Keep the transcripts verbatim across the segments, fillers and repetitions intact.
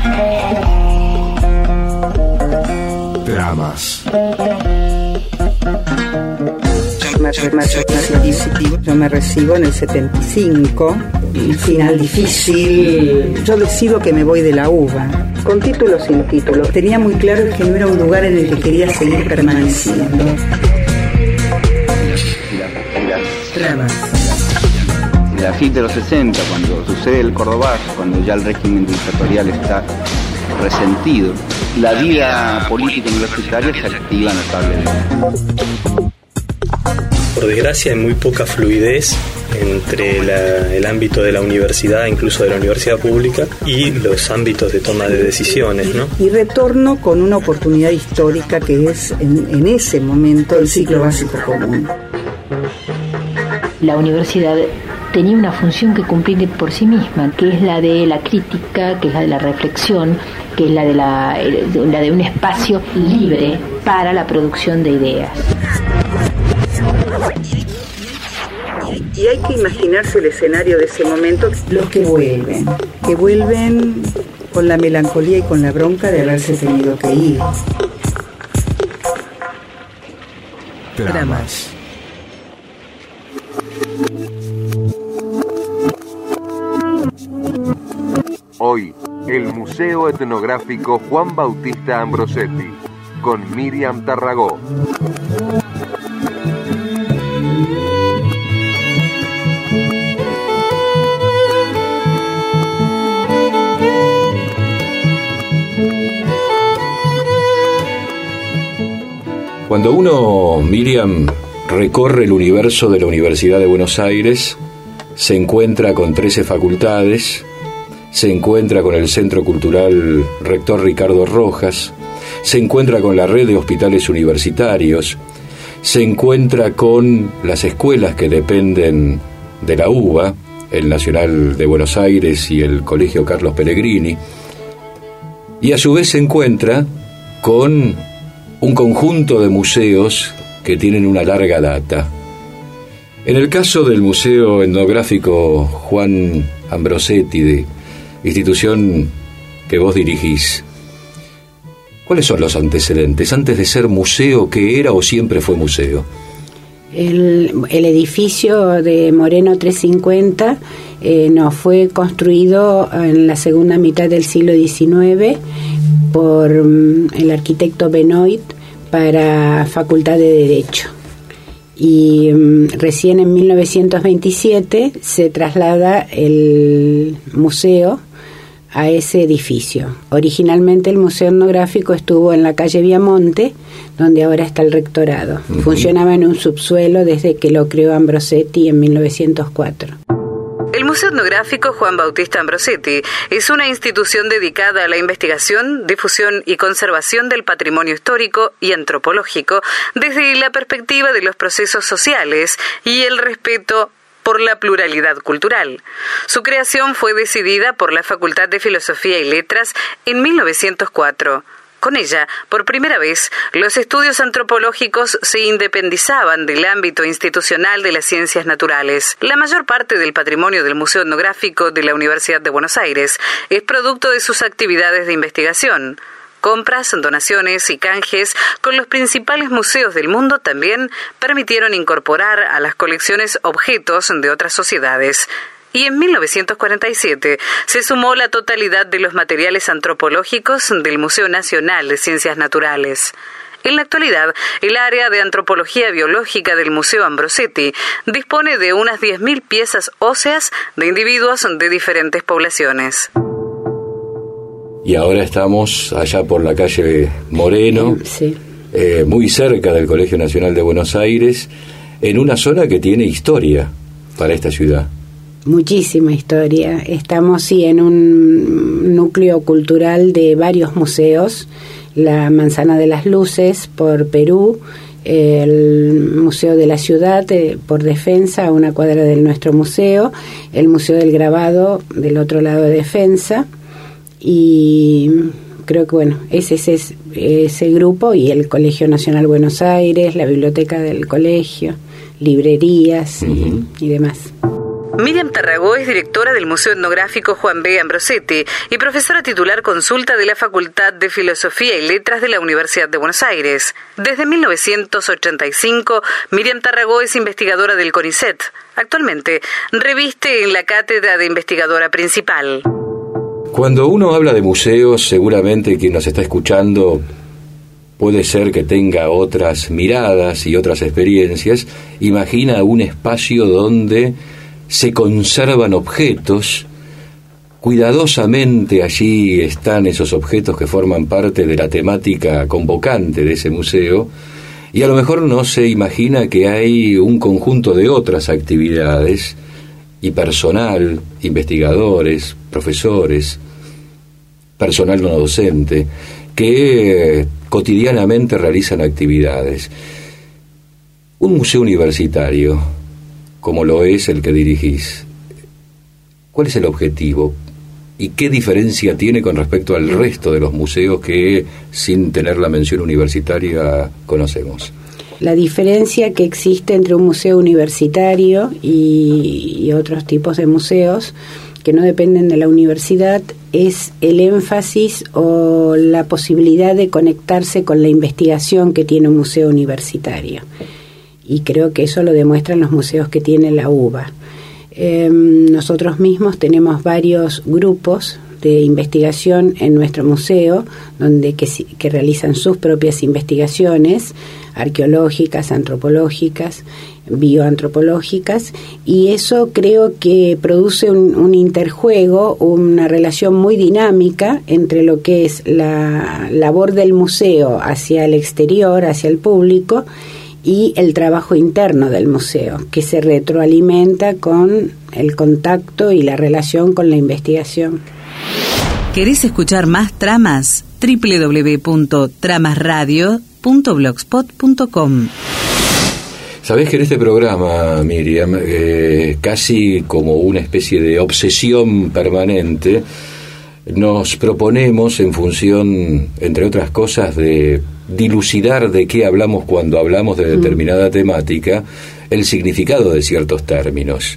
Dramas. Yo me recibo en el setenta y cinco, un final difícil. Yo decido que me voy de la UBA, con título o sin título. Tenía muy claro que no era un lugar en el que quería seguir permaneciendo. Dramas. La fin de los sesenta, cuando sucede el Cordobazo, cuando ya el régimen dictatorial está resentido, la vida política universitaria se activa notablemente. Por desgracia hay muy poca fluidez entre la, el ámbito de la universidad, incluso de la universidad pública, y los ámbitos de toma de decisiones, ¿no? Y retorno con una oportunidad histórica que es en, en ese momento el ciclo básico común. La universidad tenía una función que cumplir por sí misma, que es la de la crítica, que es la de la reflexión, que es la de, la, la de un espacio libre para la producción de ideas. Y hay que imaginarse el escenario de ese momento. Los que vuelven, que vuelven con la melancolía y con la bronca de haberse tenido que ir. Dramas. Hoy, el Museo Etnográfico Juan Bautista Ambrosetti, con Miriam Tarragó. Cuando uno, Miriam, recorre el universo de la Universidad de Buenos Aires, se encuentra con trece facultades, se encuentra con el Centro Cultural Rector Ricardo Rojas, se encuentra con la red de hospitales universitarios, se encuentra con las escuelas que dependen de la UBA, el Nacional de Buenos Aires y el Colegio Carlos Pellegrini, y a su vez se encuentra con un conjunto de museos que tienen una larga data. En el caso del Museo Etnográfico Juan Ambrosetti, de institución que vos dirigís, ¿cuáles son los antecedentes? Antes de ser museo, ¿qué era o siempre fue museo? El, el edificio de Moreno trescientos cincuenta eh, nos fue construido en la segunda mitad del siglo diecinueve por um, el arquitecto Benoit para Facultad de Derecho. Y um, recién en mil novecientos veintisiete se traslada el museo a ese edificio. Originalmente el Museo Etnográfico estuvo en la calle Viamonte, donde ahora está el rectorado. Uh-huh. Funcionaba en un subsuelo desde que lo creó Ambrosetti en mil novecientos cuatro. El Museo Etnográfico Juan Bautista Ambrosetti es una institución dedicada a la investigación, difusión y conservación del patrimonio histórico y antropológico desde la perspectiva de los procesos sociales y el respeto por la pluralidad cultural. Su creación fue decidida por la Facultad de Filosofía y Letras en mil novecientos cuatro. Con ella, por primera vez, los estudios antropológicos se independizaban del ámbito institucional de las ciencias naturales. La mayor parte del patrimonio del Museo Etnográfico de la Universidad de Buenos Aires es producto de sus actividades de investigación. Compras, donaciones y canjes con los principales museos del mundo también permitieron incorporar a las colecciones objetos de otras sociedades. Y en mil novecientos cuarenta y siete se sumó la totalidad de los materiales antropológicos del Museo Nacional de Ciencias Naturales. En la actualidad, el área de antropología biológica del Museo Ambrosetti dispone de unas diez mil piezas óseas de individuos de diferentes poblaciones. Y ahora estamos allá por la calle Moreno, sí. eh, muy cerca del Colegio Nacional de Buenos Aires, en una zona que tiene historia para esta ciudad. Muchísima historia. Estamos, sí, en un núcleo cultural de varios museos. La Manzana de las Luces por Perú, el Museo de la Ciudad eh, por Defensa, a una cuadra de nuestro museo, el Museo del Grabado del otro lado de Defensa, y creo que, bueno, ese es ese, ese grupo, y el Colegio Nacional Buenos Aires, la biblioteca del colegio, librerías, uh-huh. y, y demás. Miriam Tarragó es directora del Museo Etnográfico Juan B. Ambrosetti y profesora titular consulta de la Facultad de Filosofía y Letras de la Universidad de Buenos Aires. Desde mil novecientos ochenta y cinco, Miriam Tarragó es investigadora del CONICET. Actualmente, reviste en la cátedra de investigadora principal. Cuando uno habla de museos, seguramente quien nos está escuchando puede ser que tenga otras miradas y otras experiencias. Imagina un espacio donde se conservan objetos, cuidadosamente allí están esos objetos que forman parte de la temática convocante de ese museo, y a lo mejor no se imagina que hay un conjunto de otras actividades y personal, investigadores, profesores, personal no docente, que cotidianamente realizan actividades. Un museo universitario, como lo es el que dirigís, ¿cuál es el objetivo? ¿Y qué diferencia tiene con respecto al resto de los museos que, sin tener la mención universitaria, conocemos? La diferencia que existe entre un museo universitario y, y otros tipos de museos que no dependen de la universidad es el énfasis o la posibilidad de conectarse con la investigación que tiene un museo universitario. Y creo que eso lo demuestran los museos que tiene la U B A. Eh, nosotros mismos tenemos varios grupos de investigación en nuestro museo, donde que, que realizan sus propias investigaciones arqueológicas, antropológicas, bioantropológicas, y eso creo que produce un, un interjuego, una relación muy dinámica entre lo que es la labor del museo hacia el exterior, hacia el público, y el trabajo interno del museo, que se retroalimenta con el contacto y la relación con la investigación. ¿Querés escuchar más tramas? doble u doble u doble u punto tramas radio punto blogspot punto com. Sabés que en este programa, Miriam, eh, casi como una especie de obsesión permanente, nos proponemos, en función, entre otras cosas, de dilucidar de qué hablamos cuando hablamos de determinada mm. temática, el significado de ciertos términos.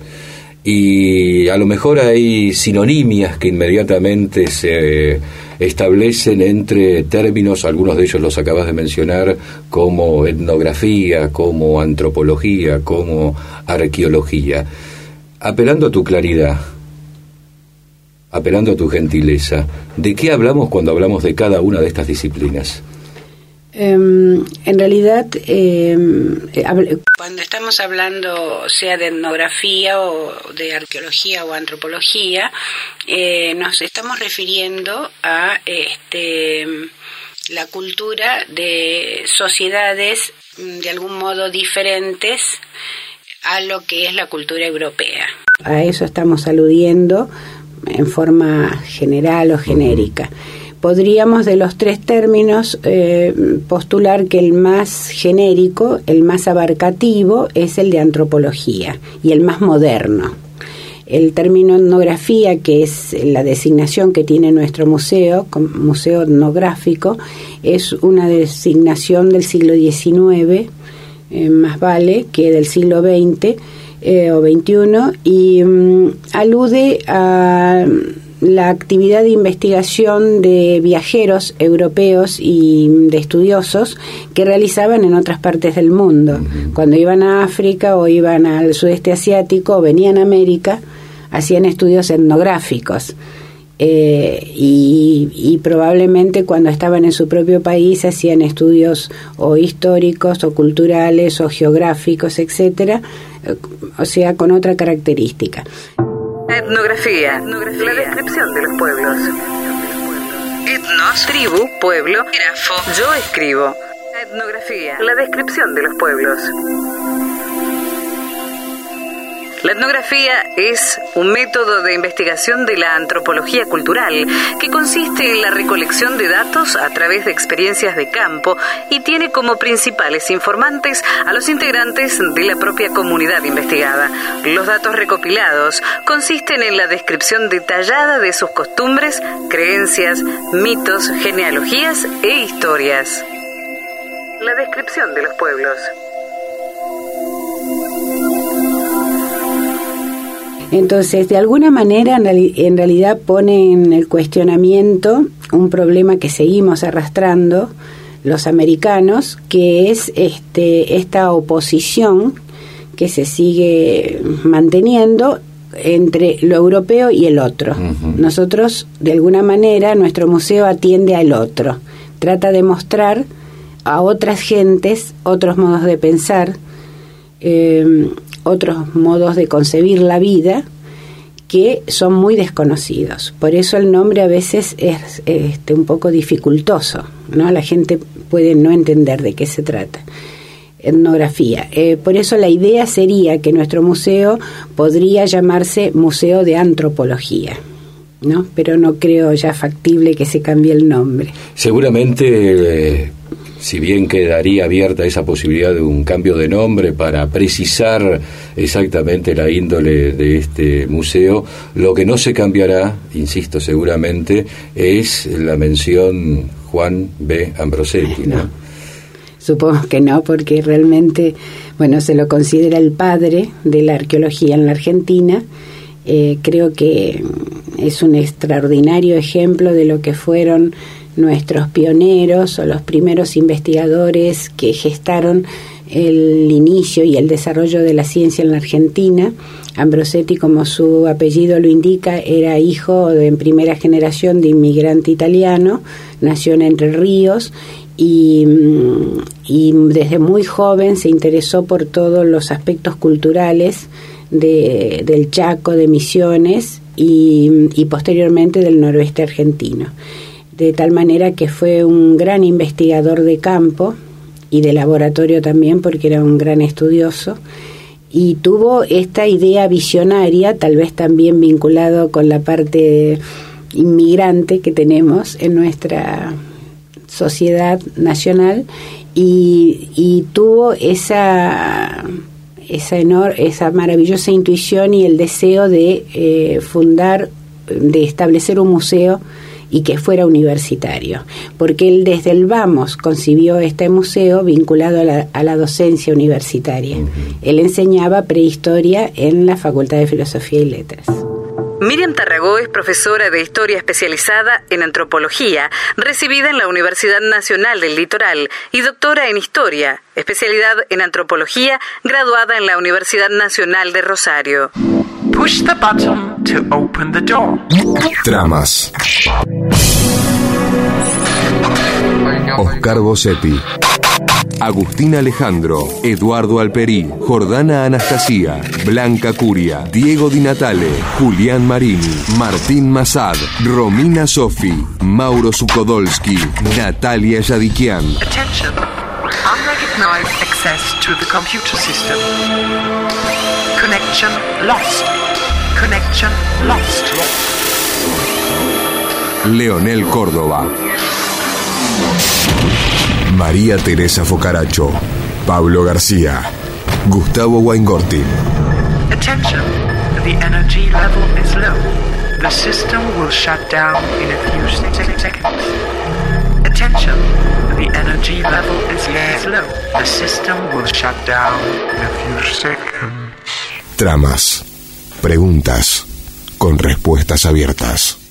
Y a lo mejor hay sinonimias que inmediatamente se establecen entre términos, algunos de ellos los acabas de mencionar, como etnografía, como antropología, como arqueología. Apelando a tu claridad, apelando a tu gentileza, ¿de qué hablamos cuando hablamos de cada una de estas disciplinas? Um, en realidad, eh, cuando estamos hablando sea de etnografía o de arqueología o antropología, eh, nos estamos refiriendo a este, la cultura de sociedades de algún modo diferentes a lo que es la cultura europea. A eso estamos aludiendo en forma general o genérica. Podríamos, de los tres términos, eh, postular que el más genérico, el más abarcativo, es el de antropología y el más moderno. El término etnografía, que es la designación que tiene nuestro museo, museo etnográfico, es una designación del siglo diecinueve, eh, más vale que del siglo veinte eh, o veintiuno, y um, alude a la actividad de investigación de viajeros europeos y de estudiosos que realizaban en otras partes del mundo. Uh-huh. Cuando iban a África o iban al sudeste asiático o venían a América, hacían estudios etnográficos. Eh, y, y probablemente cuando estaban en su propio país hacían estudios o históricos o culturales o geográficos, etcétera, o sea, con otra característica. Etnografía, etnografía, la descripción de los pueblos. Etnos, tribu, pueblo, grafo, yo escribo. Etnografía, la descripción de los pueblos. La etnografía es un método de investigación de la antropología cultural que consiste en la recolección de datos a través de experiencias de campo y tiene como principales informantes a los integrantes de la propia comunidad investigada. Los datos recopilados consisten en la descripción detallada de sus costumbres, creencias, mitos, genealogías e historias. La descripción de los pueblos. Entonces, de alguna manera, en, reali- en realidad pone en el cuestionamiento un problema que seguimos arrastrando los americanos, que es este esta oposición que se sigue manteniendo entre lo europeo y el otro. Uh-huh. Nosotros, de alguna manera, nuestro museo atiende al otro, trata de mostrar a otras gentes otros modos de pensar, eh, otros modos de concebir la vida que son muy desconocidos. Por eso el nombre a veces es este, un poco dificultoso, ¿no? La gente puede no entender de qué se trata. Etnografía. Eh, por eso la idea sería que nuestro museo podría llamarse Museo de Antropología, ¿no? Pero no creo ya factible que se cambie el nombre. Seguramente, eh, si bien quedaría abierta esa posibilidad de un cambio de nombre para precisar exactamente la índole de este museo, lo que no se cambiará, insisto seguramente, es la mención Juan B. Ambrosetti, ¿no? no. Supongo que no, porque realmente, bueno, se lo considera el padre de la arqueología en la Argentina. Eh, creo que es un extraordinario ejemplo de lo que fueron nuestros pioneros o los primeros investigadores que gestaron el inicio y el desarrollo de la ciencia en la Argentina. Ambrosetti, como su apellido lo indica, era hijo de en primera generación de inmigrante italiano, nació en Entre Ríos y, y desde muy joven se interesó por todos los aspectos culturales de, del Chaco, de Misiones y, y posteriormente del noroeste argentino. De tal manera que fue un gran investigador de campo y de laboratorio también, porque era un gran estudioso, y tuvo esta idea visionaria, tal vez también vinculado con la parte inmigrante que tenemos en nuestra sociedad nacional, y, y tuvo esa esa, enor- esa maravillosa intuición y el deseo de eh, fundar, de establecer un museo y que fuera universitario, porque él desde el vamos concibió este museo vinculado a la, a la docencia universitaria. Uh-huh. Él enseñaba prehistoria en la Facultad de Filosofía y Letras. Miriam Tarragó es profesora de Historia especializada en Antropología, recibida en la Universidad Nacional del Litoral, y doctora en Historia, especialidad en Antropología, graduada en la Universidad Nacional de Rosario. Push the button to open the door. Tramas. Oscar Bossetti, Agustín Alejandro, Eduardo Alperí, Jordana Anastasia, Blanca Curia, Diego Di Natale, Julián Marini, Martín Massad, Romina Sofi, Mauro Sukodolski, Natalia Yadikian. Attention. Unrecognized access to the computer system. Connection lost. Connection lost. Leonel Córdoba, María Teresa Focaracho, Pablo García, Gustavo Waingortin. Attention, the energy level is low. The system will shut down in a few se- seconds. Attention, the energy level is low. The system will shut down in a few seconds. Tramas, preguntas con respuestas abiertas.